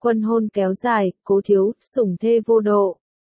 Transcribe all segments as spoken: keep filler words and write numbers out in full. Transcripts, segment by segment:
Quân hôn kéo dài, Cố Thiếu, sủng thê vô độ.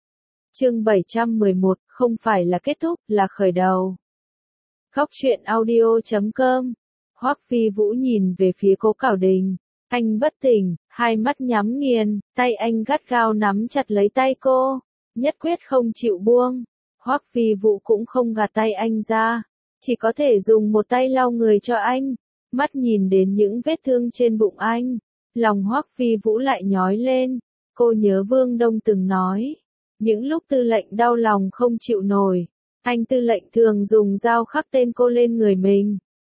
Chương bảy trăm mười một, không phải là kết thúc, là khởi đầu. Khóc chuyện audio chấm com. Hoắc Phi Vũ nhìn về phía Cố Cảo Đình. Anh bất tỉnh, hai mắt nhắm nghiền, tay anh gắt gao nắm chặt lấy tay cô, nhất quyết không chịu buông. Hoắc Phi Vũ cũng không gạt tay anh ra, chỉ có thể dùng một tay lau người cho anh. Mắt nhìn đến những vết thương trên bụng anh, lòng Hoắc Phi Vũ lại nhói lên. Cô nhớ Vương Đông từng nói, những lúc tư lệnh đau lòng không chịu nổi, anh tư lệnh thường dùng dao khắc tên cô lên người mình.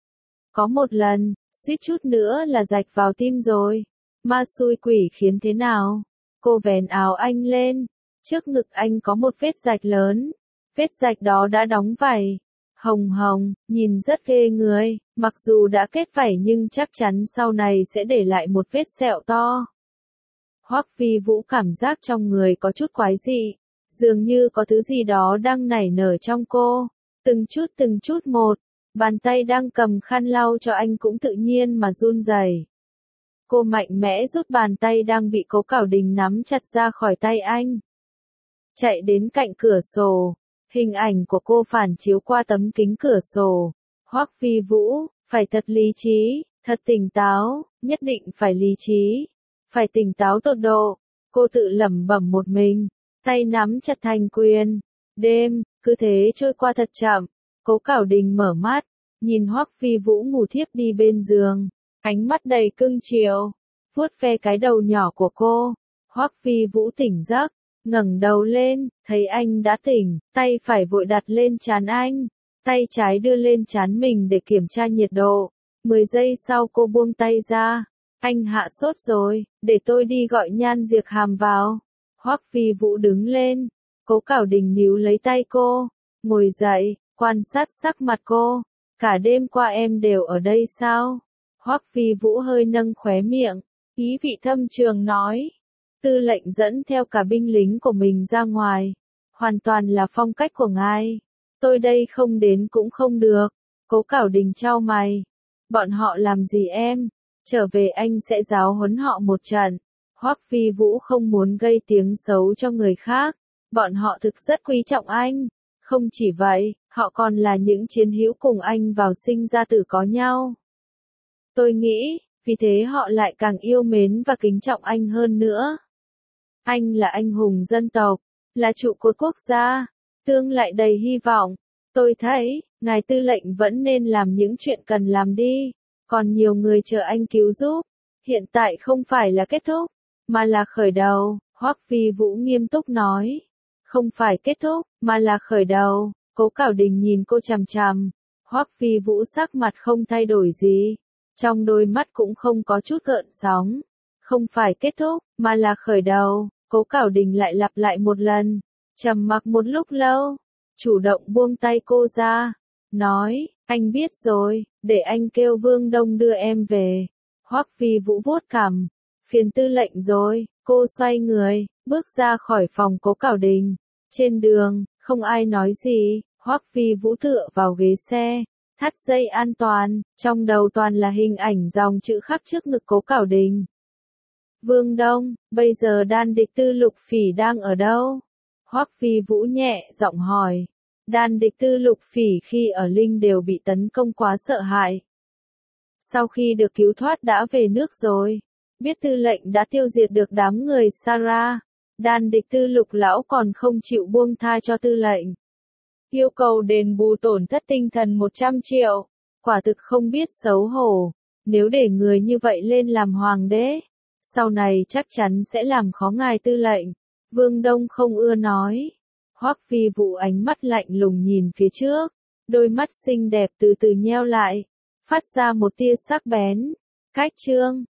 Có một lần, suýt chút nữa là rạch vào tim rồi. Ma xui quỷ khiến thế nào? Cô vén áo anh lên, trước ngực anh có một vết rạch lớn. Vết rạch đó đã đóng vảy, hồng hồng, nhìn rất ghê người. Mặc dù đã kết vảy nhưng chắc chắn sau này sẽ để lại một vết sẹo to. Hoắc Phi Vũ cảm giác trong người có chút quái dị, dường như có thứ gì đó đang nảy nở trong cô. Từng chút từng chút một, bàn tay đang cầm khăn lau cho anh cũng tự nhiên mà run rẩy. Cô mạnh mẽ rút bàn tay đang bị Cố Cảo Đình nắm chặt ra khỏi tay anh. Chạy đến cạnh cửa sổ, hình ảnh của cô phản chiếu qua tấm kính cửa sổ. Hoắc Phi Vũ, phải thật lý trí, thật tỉnh táo, nhất định phải lý trí, phải tỉnh táo tột độ. Cô tự lẩm bẩm một mình, tay nắm chặt thành quyền. Đêm, cứ thế trôi qua thật chậm. Cố Cảo Đình mở mắt, nhìn Hoắc Phi Vũ ngủ thiếp đi bên giường, ánh mắt đầy cưng chiều, vuốt ve cái đầu nhỏ của cô. Hoắc Phi Vũ tỉnh giấc, ngẩng đầu lên, thấy anh đã tỉnh, tay phải vội đặt lên trán anh, tay trái đưa lên trán mình để kiểm tra nhiệt độ. Mười giây sau cô buông tay ra, anh hạ sốt rồi, để tôi đi gọi Nhan Diệp Hàm vào. Hoắc Phi Vũ đứng lên, Cố Cảo Đình níu lấy tay cô, ngồi dậy, quan sát sắc mặt cô. Cả đêm qua em đều ở đây sao? Hoắc Phi Vũ hơi nâng khóe miệng, ý vị thâm trường nói. Tư lệnh dẫn theo cả binh lính của mình ra ngoài, hoàn toàn là phong cách của ngài. Tôi đây không đến cũng không được. Cố Cảo Đình chau mày. Bọn họ làm gì em? Trở về anh sẽ giáo huấn họ một trận. Hoắc Phi Vũ không muốn gây tiếng xấu cho người khác. Bọn họ thực rất quý trọng anh. Không chỉ vậy, họ còn là những chiến hữu cùng anh vào sinh ra tử có nhau. Tôi nghĩ, vì thế họ lại càng yêu mến và kính trọng anh hơn nữa. Anh là anh hùng dân tộc, là trụ cột quốc gia, tương lai đầy hy vọng. Tôi thấy, ngài tư lệnh vẫn nên làm những chuyện cần làm đi. Còn nhiều người chờ anh cứu giúp. Hiện tại không phải là kết thúc, mà là khởi đầu. Hoắc Phi Vũ nghiêm túc nói. Không phải kết thúc, mà là khởi đầu. Cố Cảo Đình nhìn cô chằm chằm. Hoắc Phi Vũ sắc mặt không thay đổi gì, trong đôi mắt cũng không có chút gợn sóng. Không phải kết thúc, mà là khởi đầu. Cố Cảo Đình lại lặp lại một lần, trầm mặc một lúc lâu, chủ động buông tay cô ra, nói, anh biết rồi, để anh kêu Vương Đông đưa em về. Hoắc Phi Vũ vuốt cằm, phiền tư lệnh rồi. Cô xoay người, bước ra khỏi phòng Cố Cảo Đình. Trên đường, không ai nói gì. Hoắc Phi Vũ tựa vào ghế xe, thắt dây an toàn, trong đầu toàn là hình ảnh dòng chữ khắc trước ngực Cố Cảo Đình. Vương Đông, bây giờ đan địch tư Lục Phỉ đang ở đâu? Hoắc Phi Vũ nhẹ giọng hỏi. Đan địch tư Lục Phỉ khi ở Linh đều bị tấn công quá sợ hãi. Sau khi được cứu thoát đã về nước rồi. Biết tư lệnh đã tiêu diệt được đám người Sara. Đan địch tư Lục lão còn không chịu buông tha cho tư lệnh. Yêu cầu đền bù tổn thất tinh thần một trăm triệu. Quả thực không biết xấu hổ. Nếu để người như vậy lên làm hoàng đế, sau này chắc chắn sẽ làm khó ngài tư lệnh. Vương Đông không ưa nói. Hoắc Phi Vũ ánh mắt lạnh lùng nhìn phía trước, đôi mắt xinh đẹp từ từ nheo lại, phát ra một tia sắc bén. Cách chương